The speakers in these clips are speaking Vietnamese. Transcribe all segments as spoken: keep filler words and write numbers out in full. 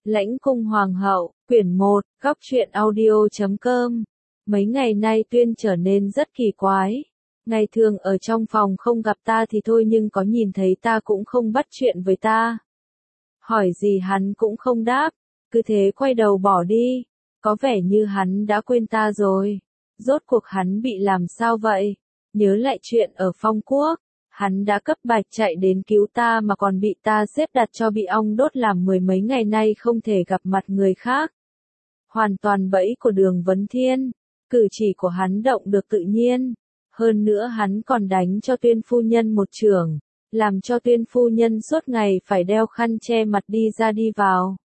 Lãnh cung hoàng hậu, quyển một, góc truyện audio chấm com. Mấy ngày nay Tuyên trở nên rất kỳ quái. Ngày thường ở trong phòng không gặp ta thì thôi, nhưng có nhìn thấy ta cũng không bắt chuyện với ta. Hỏi gì hắn cũng không đáp, cứ thế quay đầu bỏ đi. Có vẻ như hắn đã quên ta rồi. Rốt cuộc hắn bị làm sao vậy? Nhớ lại chuyện ở Phong Quốc. Hắn đã cấp bạch chạy đến cứu ta mà còn bị ta xếp đặt cho bị ong đốt, làm mười mấy ngày nay không thể gặp mặt người khác. Hoàn toàn bẫy của Đường Vấn Thiên. Cử chỉ của hắn động được tự nhiên. Hơn nữa hắn còn đánh cho Tuyên phu nhân một chưởng, làm cho Tuyên phu nhân suốt ngày phải đeo khăn che mặt đi ra đi vào.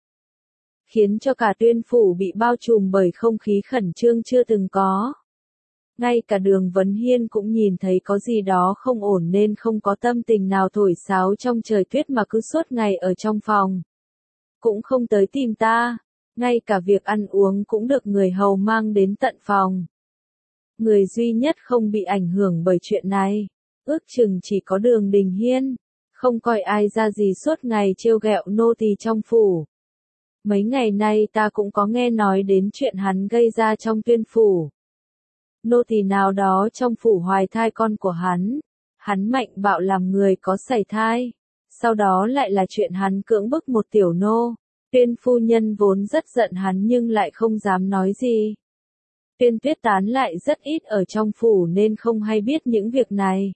Khiến cho cả Tuyên phủ bị bao trùm bởi không khí khẩn trương chưa từng có. Ngay cả Đường Vấn Hiên cũng nhìn thấy có gì đó không ổn nên không có tâm tình nào thổi sáo trong trời tuyết mà cứ suốt ngày ở trong phòng. Cũng không tới tìm ta, ngay cả việc ăn uống cũng được người hầu mang đến tận phòng. Người duy nhất không bị ảnh hưởng bởi chuyện này, ước chừng chỉ có Đường Đình Hiên, không coi ai ra gì, suốt ngày trêu ghẹo nô tỳ trong phủ. Mấy ngày nay ta cũng có nghe nói đến chuyện hắn gây ra trong Tuyên phủ. Nô tỳ nào đó trong phủ hoài thai con của hắn, hắn mạnh bạo làm người có sảy thai, sau đó lại là chuyện hắn cưỡng bức một tiểu nô. Tuyên phu nhân vốn rất giận hắn nhưng lại không dám nói gì. Tuyên Tuyết Tán lại rất ít ở trong phủ nên không hay biết những việc này.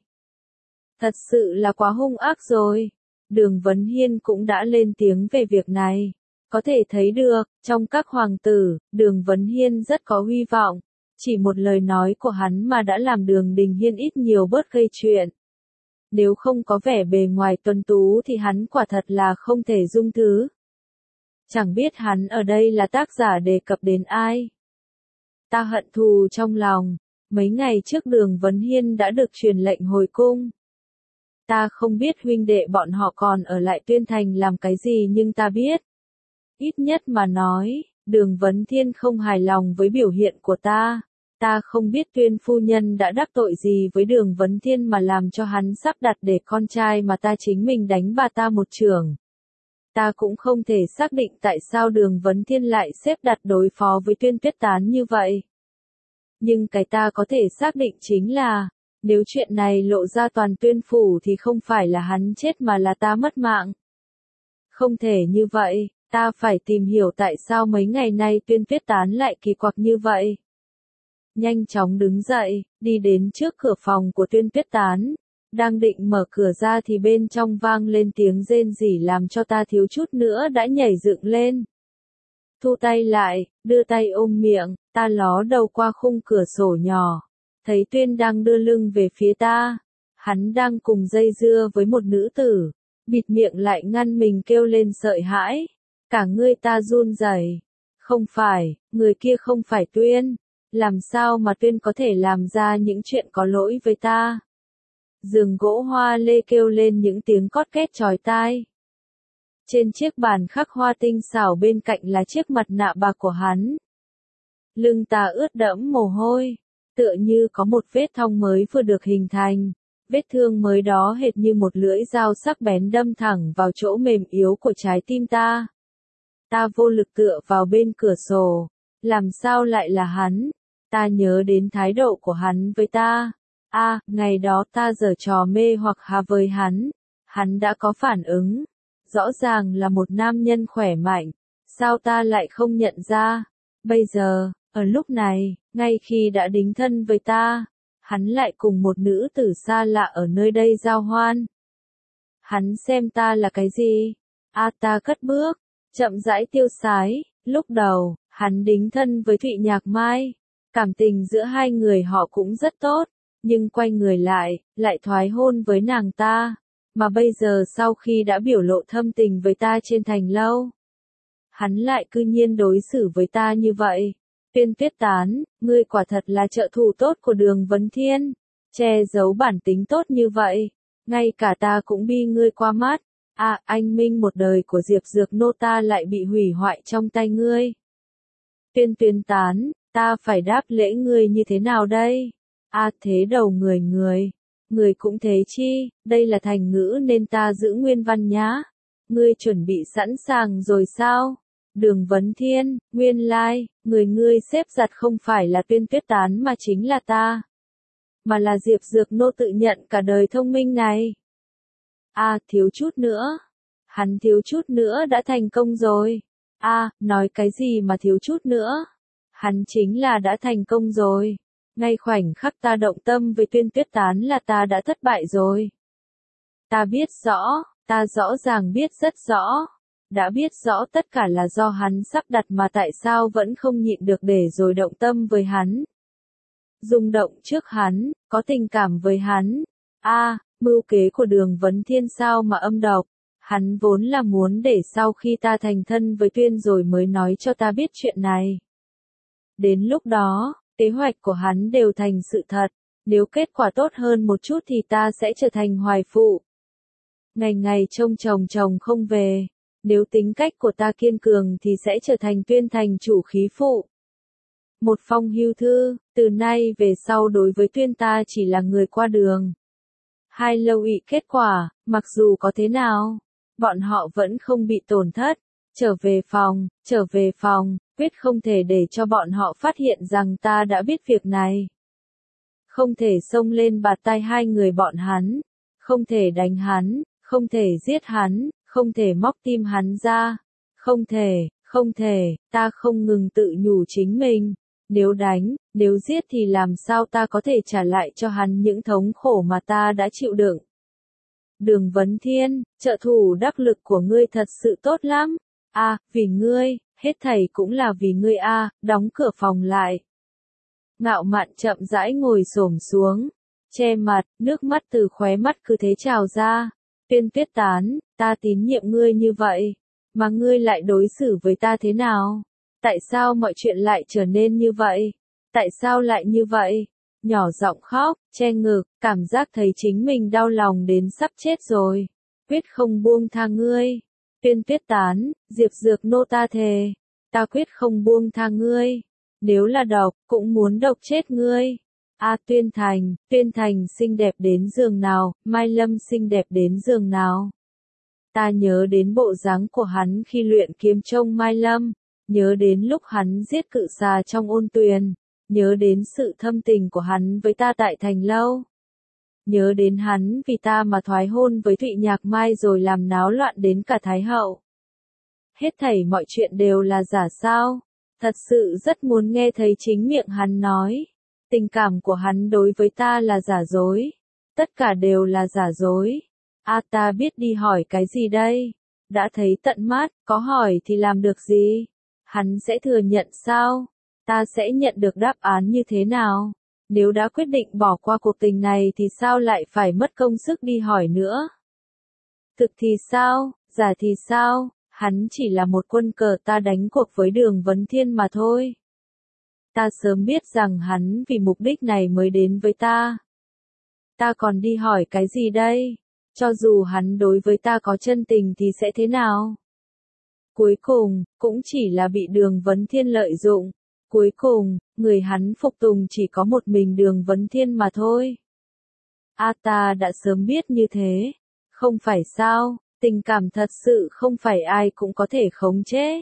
Thật sự là quá hung ác rồi. Đường Vấn Hiên cũng đã lên tiếng về việc này. Có thể thấy được, trong các hoàng tử, Đường Vấn Hiên rất có hy vọng. Chỉ một lời nói của hắn mà đã làm Đường Đình Hiên ít nhiều bớt gây chuyện. Nếu không có vẻ bề ngoài tuấn tú thì hắn quả thật là không thể dung thứ. Chẳng biết hắn ở đây là tác giả đề cập đến ai. Ta hận thù trong lòng, mấy ngày trước Đường Vấn Hiên đã được truyền lệnh hồi cung. Ta không biết huynh đệ bọn họ còn ở lại Tuyên Thành làm cái gì, nhưng ta biết. Ít nhất mà nói, Đường Vấn Thiên không hài lòng với biểu hiện của ta. Ta không biết Tuyên phu nhân đã đắc tội gì với Đường Vấn Thiên mà làm cho hắn sắp đặt để con trai mà ta chính mình đánh bà ta một chưởng. Ta cũng không thể xác định tại sao Đường Vấn Thiên lại xếp đặt đối phó với Tuyên Tuyết Tán như vậy. Nhưng cái ta có thể xác định chính là, nếu chuyện này lộ ra toàn Tuyên phủ thì không phải là hắn chết mà là ta mất mạng. Không thể như vậy, ta phải tìm hiểu tại sao mấy ngày nay Tuyên Tuyết Tán lại kỳ quặc như vậy. Nhanh chóng đứng dậy, đi đến trước cửa phòng của Tuyên Tuyết Tán. Đang định mở cửa ra thì bên trong vang lên tiếng rên rỉ làm cho ta thiếu chút nữa đã nhảy dựng lên. Thu tay lại, đưa tay ôm miệng, ta ló đầu qua khung cửa sổ nhỏ. Thấy Tuyên đang đưa lưng về phía ta. Hắn đang cùng dây dưa với một nữ tử. Bịt miệng lại ngăn mình kêu lên sợ hãi. Cả người ta run rẩy. Không phải, người kia không phải Tuyên. Làm sao mà Tuyên có thể làm ra những chuyện có lỗi với ta? Giường gỗ hoa lê kêu lên những tiếng cót két chói tai. Trên chiếc bàn khắc hoa tinh xảo bên cạnh là chiếc mặt nạ bạc của hắn. Lưng ta ướt đẫm mồ hôi, tựa như có một vết thong mới vừa được hình thành. Vết thương mới đó hệt như một lưỡi dao sắc bén đâm thẳng vào chỗ mềm yếu của trái tim ta. Ta vô lực tựa vào bên cửa sổ. Làm sao lại là hắn? Ta nhớ đến thái độ của hắn với ta. A, à, ngày đó ta giở trò mê hoặc hà với hắn. Hắn đã có phản ứng. Rõ ràng là một nam nhân khỏe mạnh. Sao ta lại không nhận ra? Bây giờ, ở lúc này, ngay khi đã đính thân với ta, hắn lại cùng một nữ tử xa lạ ở nơi đây giao hoan. Hắn xem ta là cái gì? A, à, ta cất bước, chậm rãi tiêu sái. Lúc đầu, hắn đính thân với Thụy Nhạc Mai. Cảm tình giữa hai người họ cũng rất tốt. Nhưng quay người lại, lại thoái hôn với nàng ta. Mà bây giờ sau khi đã biểu lộ thâm tình với ta trên thành lâu, hắn lại cư nhiên đối xử với ta như vậy. Tuyên Tuyết Tán, ngươi quả thật là trợ thủ tốt của Đường Vấn Thiên. Che giấu bản tính tốt như vậy. Ngay cả ta cũng bi ngươi qua mắt. À, anh minh một đời của Diệp Dược nô ta lại bị hủy hoại trong tay ngươi. Tuyên Tuyên Tán, ta phải đáp lễ ngươi như thế nào đây? À, thế đầu người người. Người cũng thế chi, đây là thành ngữ nên ta giữ nguyên văn nhá. Ngươi chuẩn bị sẵn sàng rồi sao? Đường Vấn Thiên, nguyên lai, like, người ngươi xếp giặt không phải là Tuyên Tuyết Tán mà chính là ta. Mà là Diệp Dược Nô tự nhận cả đời thông minh này. À, thiếu chút nữa. Hắn thiếu chút nữa đã thành công rồi. À, nói cái gì mà thiếu chút nữa. Hắn chính là đã thành công rồi. Ngay khoảnh khắc ta động tâm với Tuyên Tuyết Tán là ta đã thất bại rồi. Ta biết rõ, ta rõ ràng biết rất rõ. Đã biết rõ tất cả là do hắn sắp đặt mà tại sao vẫn không nhịn được để rồi động tâm với hắn. Rung động trước hắn, có tình cảm với hắn. A, à, mưu kế của Đường Vấn Thiên sao mà âm độc. Hắn vốn là muốn để sau khi ta thành thân với Tuyên rồi mới nói cho ta biết chuyện này. Đến lúc đó, kế hoạch của hắn đều thành sự thật. Nếu kết quả tốt hơn một chút thì ta sẽ trở thành hoài phụ. Ngày ngày trông chồng chồng không về. Nếu tính cách của ta kiên cường thì sẽ trở thành Tuyên thành chủ khí phụ. Một phong hưu thư, từ nay về sau đối với Tuyên ta chỉ là người qua đường. Hai lâu ị kết quả, mặc dù có thế nào, bọn họ vẫn không bị tổn thất. Trở về phòng, trở về phòng, quyết không thể để cho bọn họ phát hiện rằng ta đã biết việc này. Không thể xông lên bạt tai hai người bọn hắn, không thể đánh hắn, không thể giết hắn, không thể móc tim hắn ra, không thể, không thể, ta không ngừng tự nhủ chính mình. Nếu đánh, nếu giết thì làm sao ta có thể trả lại cho hắn những thống khổ mà ta đã chịu đựng. Đường Vấn Thiên, trợ thủ đắc lực của ngươi thật sự tốt lắm. A, à, vì ngươi, hết thảy cũng là vì ngươi a, à, đóng cửa phòng lại. Ngạo Mạn chậm rãi ngồi xổm xuống, che mặt, nước mắt từ khóe mắt cứ thế trào ra. Tuyên Tuyết Tán, ta tín nhiệm ngươi như vậy, mà ngươi lại đối xử với ta thế nào? Tại sao mọi chuyện lại trở nên như vậy? Tại sao lại như vậy? Nhỏ giọng khóc, che ngực, cảm giác thấy chính mình đau lòng đến sắp chết rồi. Quyết không buông tha ngươi. Tuyên Tuyết Tán, Diệp Dược Nô ta thề, ta quyết không buông tha ngươi. Nếu là độc, cũng muốn độc chết ngươi. A à, Tuyên Thành, Tuyên Thành xinh đẹp đến giường nào, Mai Lâm xinh đẹp đến giường nào. Ta nhớ đến bộ dáng của hắn khi luyện kiếm trông Mai Lâm, nhớ đến lúc hắn giết cự xà trong ôn tuyền, nhớ đến sự thâm tình của hắn với ta tại thành lâu. Nhớ đến hắn vì ta mà thoái hôn với Thụy Nhạc Mai rồi làm náo loạn đến cả Thái Hậu. Hết thảy mọi chuyện đều là giả sao? Thật sự rất muốn nghe thấy chính miệng hắn nói. Tình cảm của hắn đối với ta là giả dối. Tất cả đều là giả dối. A à, ta biết đi hỏi cái gì đây? Đã thấy tận mắt, có hỏi thì làm được gì? Hắn sẽ thừa nhận sao? Ta sẽ nhận được đáp án như thế nào? Nếu đã quyết định bỏ qua cuộc tình này thì sao lại phải mất công sức đi hỏi nữa? Thực thì sao? Giả thì sao? Hắn chỉ là một quân cờ ta đánh cuộc với Đường Vấn Thiên mà thôi. Ta sớm biết rằng hắn vì mục đích này mới đến với ta. Ta còn đi hỏi cái gì đây? Cho dù hắn đối với ta có chân tình thì sẽ thế nào? Cuối cùng, cũng chỉ là bị Đường Vấn Thiên lợi dụng. Cuối cùng, người hắn phục tùng chỉ có một mình Đường Vấn Thiên mà thôi. A à, ta đã sớm biết như thế. Không phải sao, tình cảm thật sự không phải ai cũng có thể khống chế.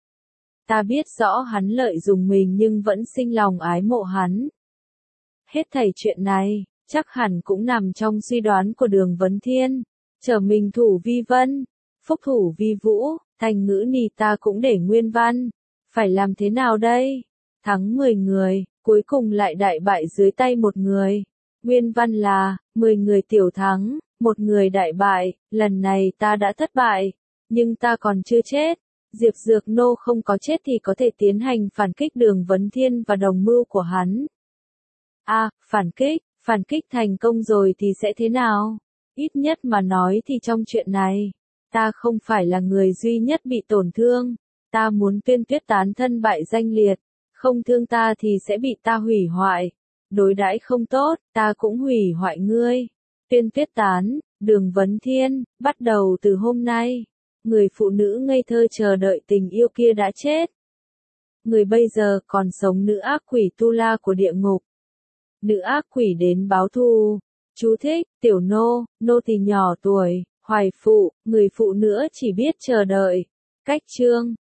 Ta biết rõ hắn lợi dụng mình nhưng vẫn sinh lòng ái mộ hắn. Hết thảy chuyện này, chắc hẳn cũng nằm trong suy đoán của Đường Vấn Thiên. Trở mình thủ vi vân, phúc thủ vi vũ, thành ngữ ni ta cũng để nguyên văn. Phải làm thế nào đây? Thắng mười người, cuối cùng lại đại bại dưới tay một người. Nguyên văn là, mười người tiểu thắng, một người đại bại, lần này ta đã thất bại, nhưng ta còn chưa chết. Diệp Dược Nô không có chết thì có thể tiến hành phản kích Đường Vấn Thiên và đồng mưu của hắn. A, à, phản kích, phản kích thành công rồi thì sẽ thế nào? Ít nhất mà nói thì trong chuyện này, ta không phải là người duy nhất bị tổn thương. Ta muốn Tuyên Tuyết Tán thân bại danh liệt, không thương ta thì sẽ bị ta hủy hoại. Đối đãi không tốt, ta cũng hủy hoại ngươi. Tuyên Tuyết Tán, Đường Vấn Thiên, bắt đầu từ hôm nay, người phụ nữ ngây thơ chờ đợi tình yêu kia đã chết. Người bây giờ còn sống nữ ác quỷ Tu La của địa ngục. Nữ ác quỷ đến báo thù. Chú thích, tiểu nô, nô tỳ nhỏ tuổi, hoài phụ, người phụ nữ chỉ biết chờ đợi. Cách chương